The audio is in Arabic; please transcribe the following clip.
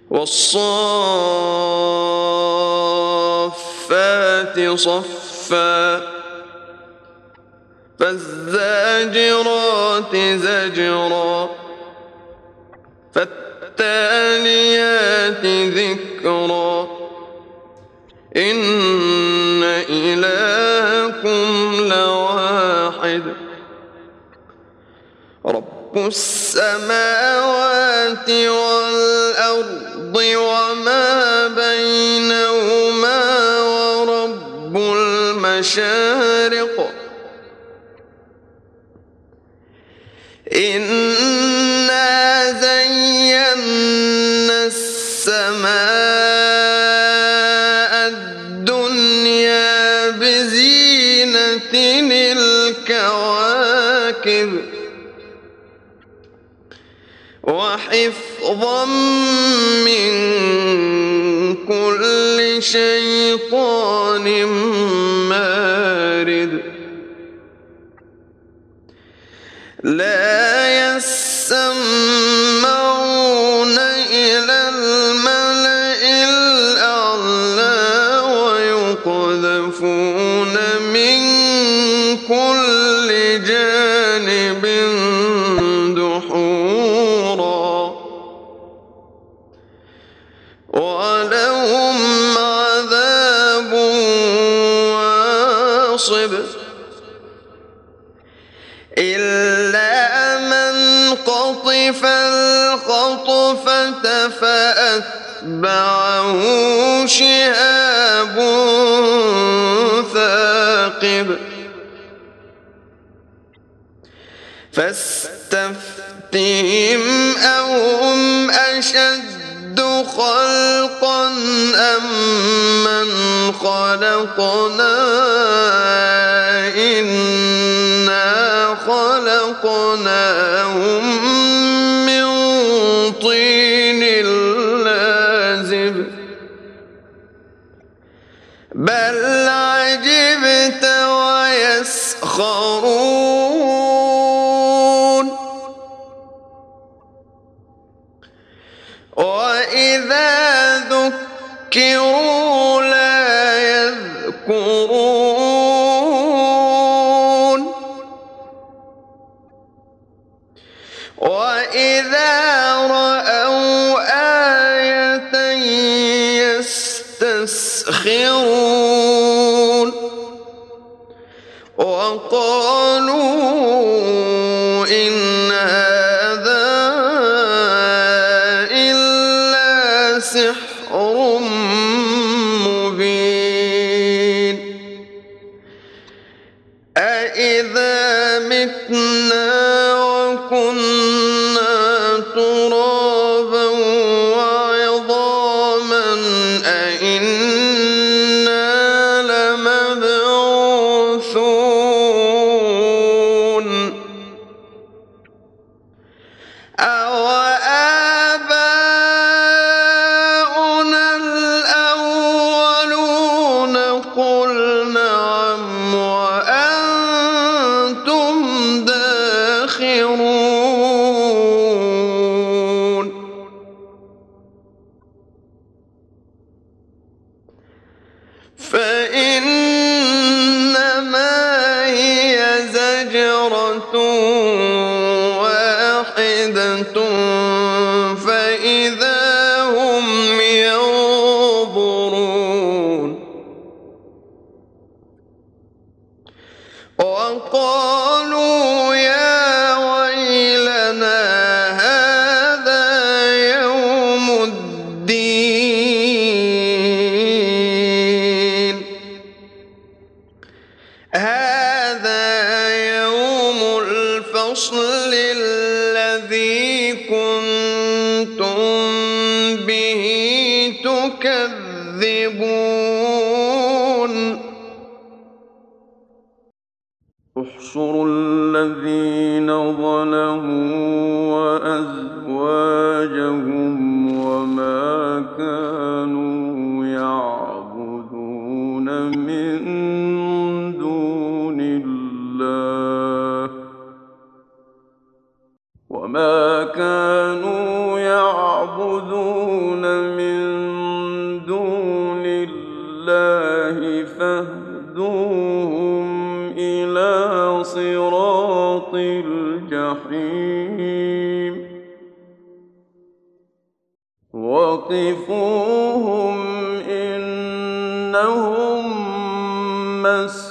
والصافات صفا فالزاجرات زجرا فالتاليات ذكرا إن إلهكم لواحد رب السماوات والأرض وما بينهما ورب المشارق إنا زينا السماء الدنيا بزينة الكواكب وحفظا من كل شيطان مارد لا يسمعون إلى الملأ الأعلى ويقذفون من كل جانب دحورا ولهم عذاب واصب إلا من قطف الخطفة فأتبعه شهاب ثاقب فاستفتهم أهم أشد خلقا أم من خلقنا إنا خلقناهم من طين لازب بل عجبت ويسخرون وإذا ذكروا لا يذكرون وإذا رأوا آية يستسخرون وقالوا إن هذا إلا سحر مبين أإذا متنا وكنا ترابا وعظاما أإنا لمبعوثون أوآباؤنا الأولون قل نعم وأنتم داخرون فإنما هي زجرة واحدة فإذا هم ينظرون وقالوا يا ويلنا هذا يوم الدين هذا يوم الفصل الذي كنتم به تكذبون احشروا الذين ظلموا وأزواجهم وما كانوا يعبدون من دون الله وما كانوا يعبدون من دون الله فاهدوهم إلى صراط الجحيم وقفوهم إنهم مسؤولون